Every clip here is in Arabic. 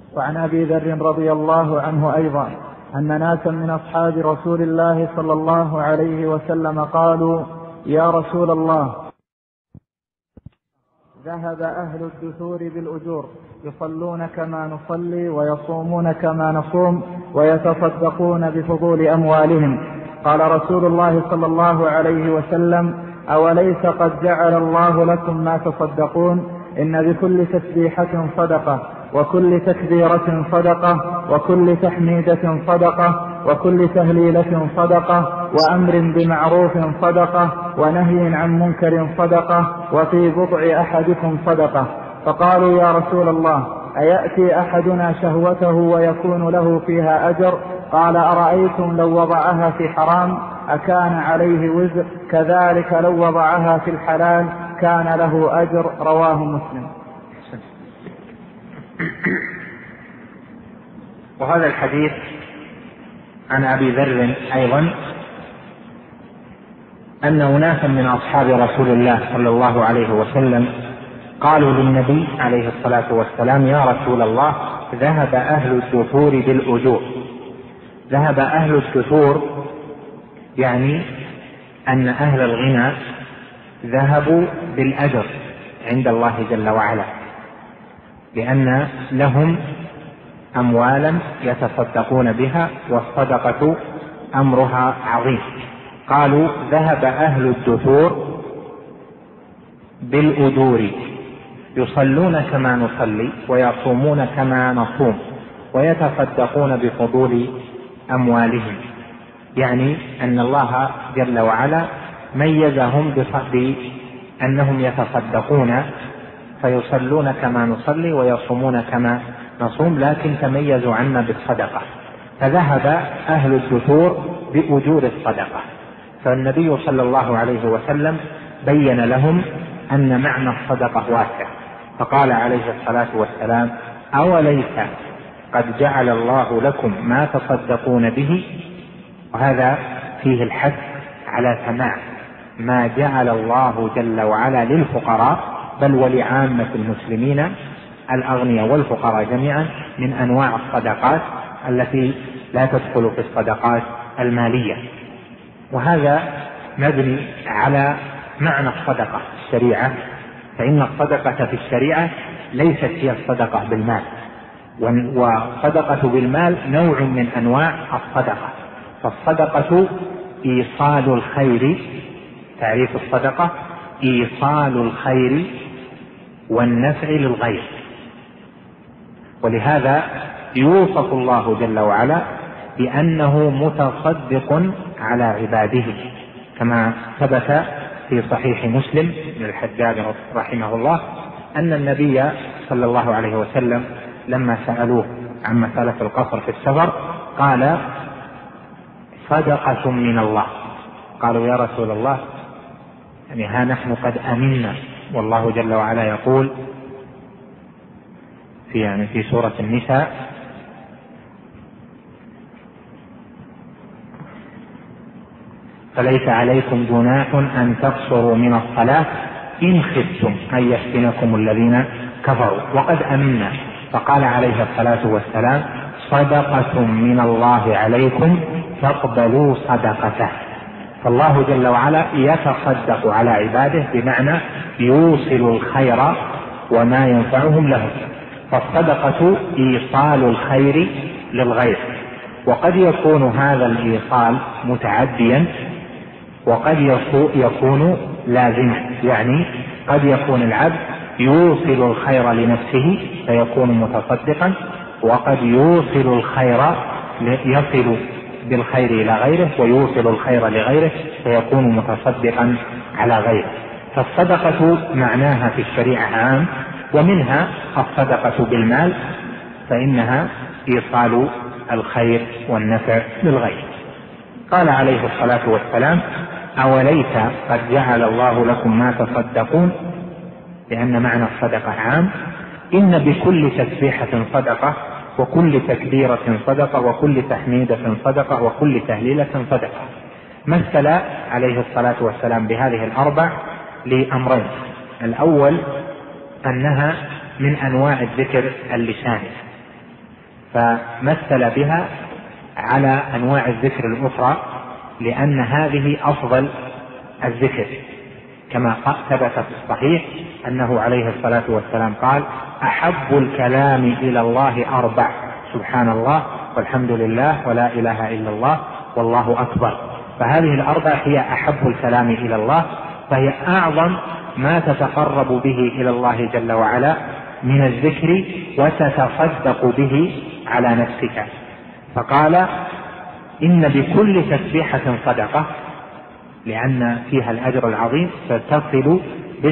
وعن أبي ذر رضي الله عنه أيضا أن ناسا من أصحاب رسول الله صلى الله عليه وسلم قالوا: يا رسول الله، ذهب أهل الدثور بالأجور، يصلون كما نصلي ويصومون كما نصوم ويتصدقون بفضول أموالهم. قال رسول الله صلى الله عليه وسلم: أوليس قد جعل الله لكم ما تصدقون؟ إن بكل تسبيحة صدقة، وكل تكبيرة صدقة، وكل تحميدة صدقة، وكل تهليلة صدقة، وأمر بمعروف صدقة، ونهي عن منكر صدقة، وفي بضع أحدكم صدقة. فقالوا: يا رسول الله، أيأتي أحدنا شهوته ويكون له فيها أجر؟ قال: أرأيتم لو وضعها في حرام أكان عليه وزر؟ كذلك لو وضعها في الحلال كان له أجر. رواه مسلم. وهذا الحديث عن أبي ذر أيضا أن أناسا من أصحاب رسول الله صلى الله عليه وسلم قالوا للنبي عليه الصلاة والسلام: يا رسول الله، ذهب أهل الدثور بالأجور. ذهب أهل الدثور يعني أن أهل الغنى ذهبوا بالأجر عند الله جل وعلا، لأن لهم أموالا يتصدقون بها، والصدقة أمرها عظيم. قالوا: ذهب أهل الدثور بالأجور، يصلون كما نصلي ويصومون كما نصوم ويتصدقون بفضول أموالهم، يعني أن الله جل وعلا ميزهم بأنهم يتصدقون، فيصلون كما نصلي ويصومون كما نصوم، لكن تميزوا عنا بالصدقة. فذهب أهل الدثور بأجور الصدقة، فالنبي صلى الله عليه وسلم بين لهم أن معنى الصدقة واسع، فقال عليه الصلاة والسلام: أوليس قد جعل الله لكم ما تصدقون به؟ وهذا فيه الحث على سماع ما جعل الله جل وعلا للفقراء بل ولعامة المسلمين الأغنياء والفقراء جميعا من أنواع الصدقات التي لا تدخل في الصدقات المالية. وهذا مبني على معنى الصدقة في الشريعة، فإن الصدقة في الشريعة ليست هي الصدقة بالمال، والصدقة بالمال نوع من أنواع الصدقة. فالصدقة إيصال الخير، تعريف الصدقة إيصال الخير والنفع للغير، ولهذا يوصف الله جل وعلا بأنه متصدق على عباده، كما ثبت في صحيح مسلم من الحجاج رحمه الله أن النبي صلى الله عليه وسلم لما سألوه عن مسألة القصر في السفر قال: صدقة من الله. قالوا: يا رسول الله، يعني ها نحن قد أمنا، والله جل وعلا يقول في سورة النساء: فليس عليكم جناح أن تقصروا من الصلاة إن خفتم أن يفتنكم الذين كفروا وقد أمنا. فقال عليه الصلاة والسلام: صدقة من الله عليكم فاقبلوا صدقته. فالله جل وعلا يتصدق على عباده، بمعنى يوصل الخير وما ينفعهم له. فالصدقة إيصال الخير للغير، وقد يكون هذا الإيصال متعديا وقد يكون لازما، يعني قد يكون العبد يوصل الخير لنفسه فيكون متصدقا، وقد يوصل يصل بالخير إلى غيره ويوصل الخير لغيره فيكون متصدقا على غيره. فالصدقة معناها في الشريعة عام، ومنها الصدقة بالمال، فإنها إيصال الخير والنفع للغير. قال عليه الصلاة والسلام: أوليس قد جعل الله لكم ما تصدقون؟ لأن معنى الصدقة عام. إن بكل تسبيحة صدقة، وكل تكبيرة صدقة، وكل تحميدة صدقة، وكل تهليلة صدقة. مثل عليه الصلاة والسلام بهذه الأربع لأمرين: الأول أنها من أنواع الذكر اللساني، فمثل بها على أنواع الذكر الأخرى لأن هذه أفضل الذكر، كما ثبت في الصحيح أنه عليه الصلاة والسلام قال: أحب الكلام إلى الله 4: سبحان الله والحمد لله ولا إله إلا الله والله أكبر. فهذه الأربع هي أحب الكلام إلى الله، فهي أعظم ما تتقرب به إلى الله جل وعلا من الذكر وتتصدق به على نفسك. فقال: إن بكل تسبيحة صدقة، لأن فيها الأجر العظيم، فتصل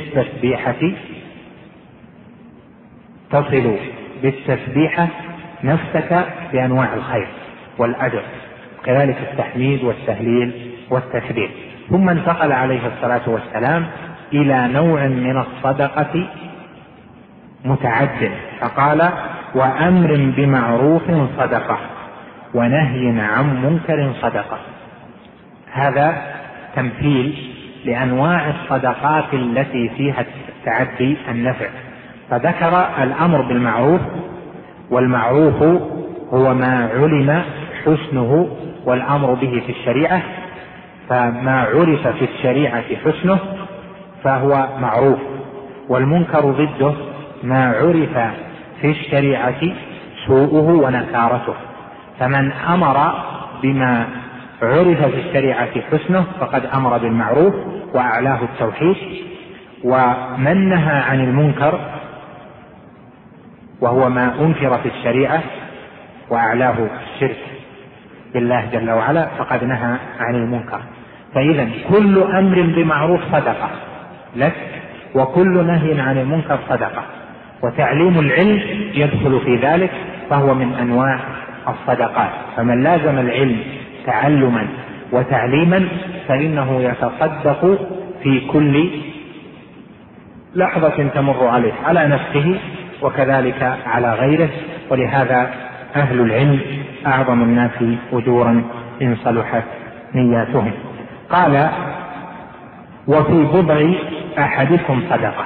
بالتسبيحة نفسك بأنواع الخير والأجر، كذلك التحميد والتهليل والتكبير. ثم انتقل عليه الصلاة والسلام إلى نوع من الصدقة متعد، فقال: وأمر بمعروف صدقة ونهي عن منكر صدقة. هذا تمثيل لأنواع الصدقات التي فيها التعدي النفع، فذكر الأمر بالمعروف، والمعروف هو ما علم حسنه والأمر به في الشريعة، فما عرف في الشريعة حسنه فهو معروف، والمنكر ضده ما عرف في الشريعة سوءه ونكارته. فمن أمر بما عرف في الشريعة حسنه فقد أمر بالمعروف وأعلاه التوحيد، ومن نهى عن المنكر وهو ما أنكر في الشريعة وأعلاه الشرك بالله جل وعلا فقد نهى عن المنكر. فإذا كل أمر بمعروف صدقة لك، وكل نهي عن المنكر صدقة، وتعليم العلم يدخل في ذلك فهو من أنواع الصدقات. فمن لازم العلم تعلما وتعليما فإنه يتصدق في كل لحظة تمر عليه على نفسه وكذلك على غيره. ولهذا أهل العلم أعظم الناس أجورا إن صلحت نياتهم. قال: وفي بضع أحدكم صدقة.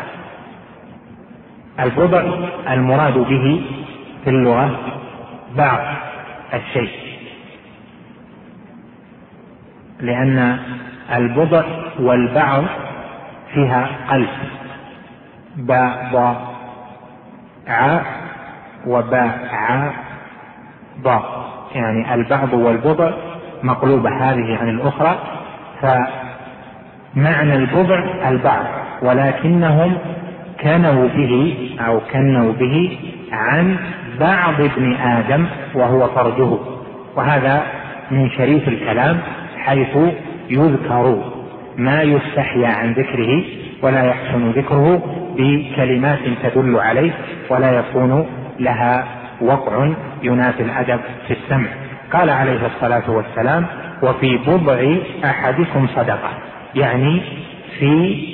البضع المراد به في اللغة بعض الشيء، لأن البضع والبعض فيها قلب، باء ضاء عاء وباء عاء ضاء، يعني البعض والبضع مقلوبة هذه عن الأخرى، فمعنى البضع البعض، ولكنهم كنوا به عن بعض ابن آدم وهو فرجه. وهذا من شريف الكلام، حيث يذكر ما يستحيا عن ذكره ولا يحسن ذكره بكلمات تدل عليه ولا يكون لها وقع ينافي الأدب في السمع. قال عليه الصلاة والسلام: وفي بضع أحدكم صدقة، يعني في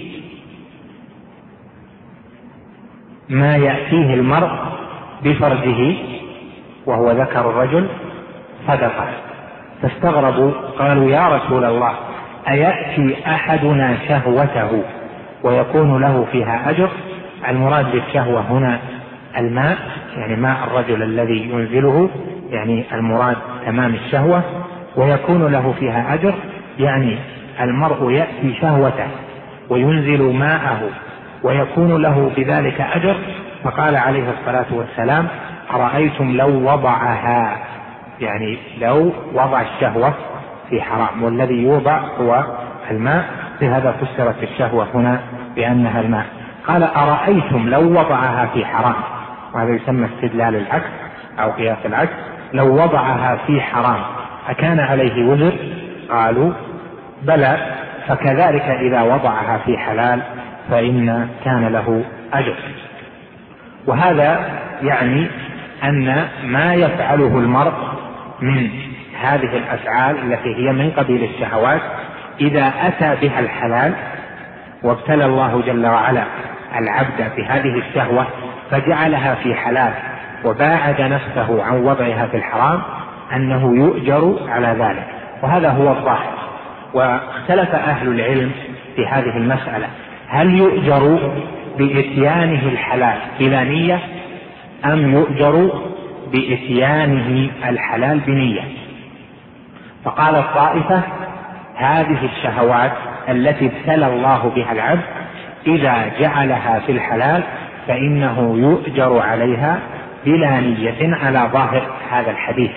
ما يأتيه المرء بفرجه وهو ذكر الرجل صدقة. فاستغربوا قالوا: يا رسول الله، أيأتي أحدنا شهوته ويكون له فيها أجر؟ المراد بالشهوة هنا الماء، يعني ماء الرجل الذي ينزله، يعني المراد تمام الشهوة. ويكون له فيها أجر يعني المرء يأتي شهوته وينزل ماءه ويكون له بذلك أجر. فقال عليه الصلاة والسلام: أرأيتم لو وضعها، يعني لو وضع الشهوة في حرام، والذي يوضع هو الماء، بهذا فسرت الشهوة هنا بأنها الماء. قال: أرأيتم لو وضعها في حرام، وهذا يسمى استدلال العكس أو قياس العكس. لو وضعها في حرام أكان عليه وزر؟ قالوا: بلى، فكذلك إذا وضعها في حلال فإن كان له أجر. وهذا يعني أن ما يفعله المرء من هذه الأفعال التي هي من قبيل الشهوات، إذا أتى بها الحلال وابتلى الله جل وعلا العبد بهذه الشهوة فجعلها في حلال وباعد نفسه عن وضعها في الحرام، أنه يؤجر على ذلك. وهذا هو الظاهر. واختلف أهل العلم في هذه المسألة: هل يؤجر بإتيانه الحلال بلا نية، أم يؤجر بإتيانه الحلال بنية. فقال الطائفة: هذه الشهوات التي ابتلى الله بها العبد إذا جعلها في الحلال فإنه يؤجر عليها بلا نية على ظاهر هذا الحديث،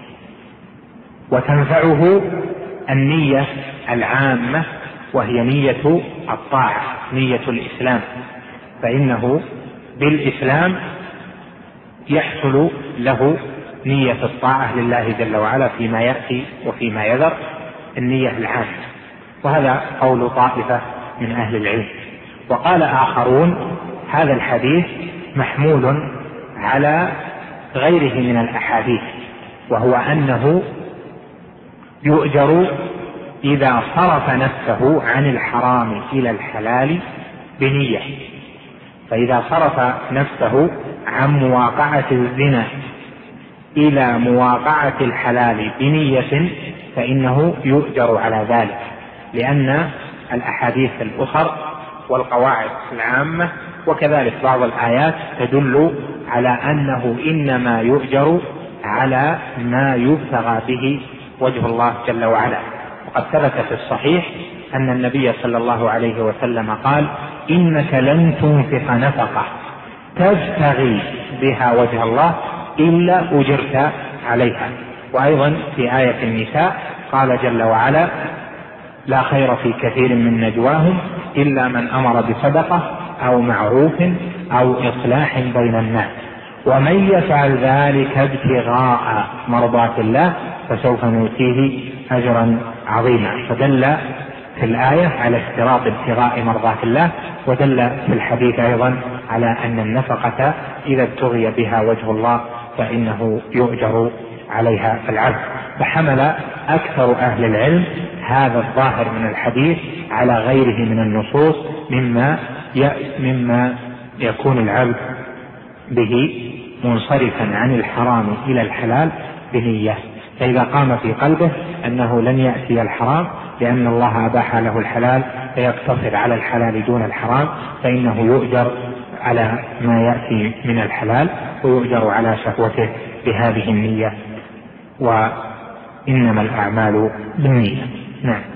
وتنفعه النية العامة وهي نية الطاعة، نية الإسلام، فإنه بالإسلام يحصل له نية الطاعة لله جل وعلا فيما يأتي وفيما يذر، النية العامة. وهذا قول طائفة من أهل العلم. وقال آخرون: هذا الحديث محمول على غيره من الأحاديث، وهو أنه يؤجر إذا صرف نفسه عن الحرام إلى الحلال بنية. فإذا صرف نفسه عن مواقعة الزنا إلى مواقعة الحلال بنية فإنه يؤجر على ذلك، لأن الأحاديث الأخر والقواعد العامة وكذلك بعض الآيات تدل على أنه إنما يؤجر على ما يبتغى به وجه الله جل وعلا. وقد ثبت في الصحيح أن النبي صلى الله عليه وسلم قال: إنك لن تنفق نفقة تبتغي بها وجه الله إلا أجرت عليها. وأيضا في آية النساء قال جل وعلا: لا خير في كثير من نجواهم إلا من أمر بصدقة أو معروف أو إصلاح بين الناس ومن يفعل ذلك ابتغاء مرضات الله فسوف نؤتيه أجرا عظيما. فدل في الآية على اشتراط ابتغاء مرضات الله، ودل في الحديث أيضا على أن النفقة إذا ابتغي بها وجه الله فإنه يؤجر عليها العبد. فحمل أكثر أهل العلم هذا الظاهر من الحديث على غيره من النصوص مما يكون العبد به منصرفا عن الحرام إلى الحلال بنية. فإذا قام في قلبه أنه لن يأتي الحرام لأن الله أباح له الحلال فيقتصر على الحلال دون الحرام، فإنه يؤجر على ما يأتي من الحلال ويؤجر على شهوته بهذه النية، وإنما الأعمال بالنية. نعم.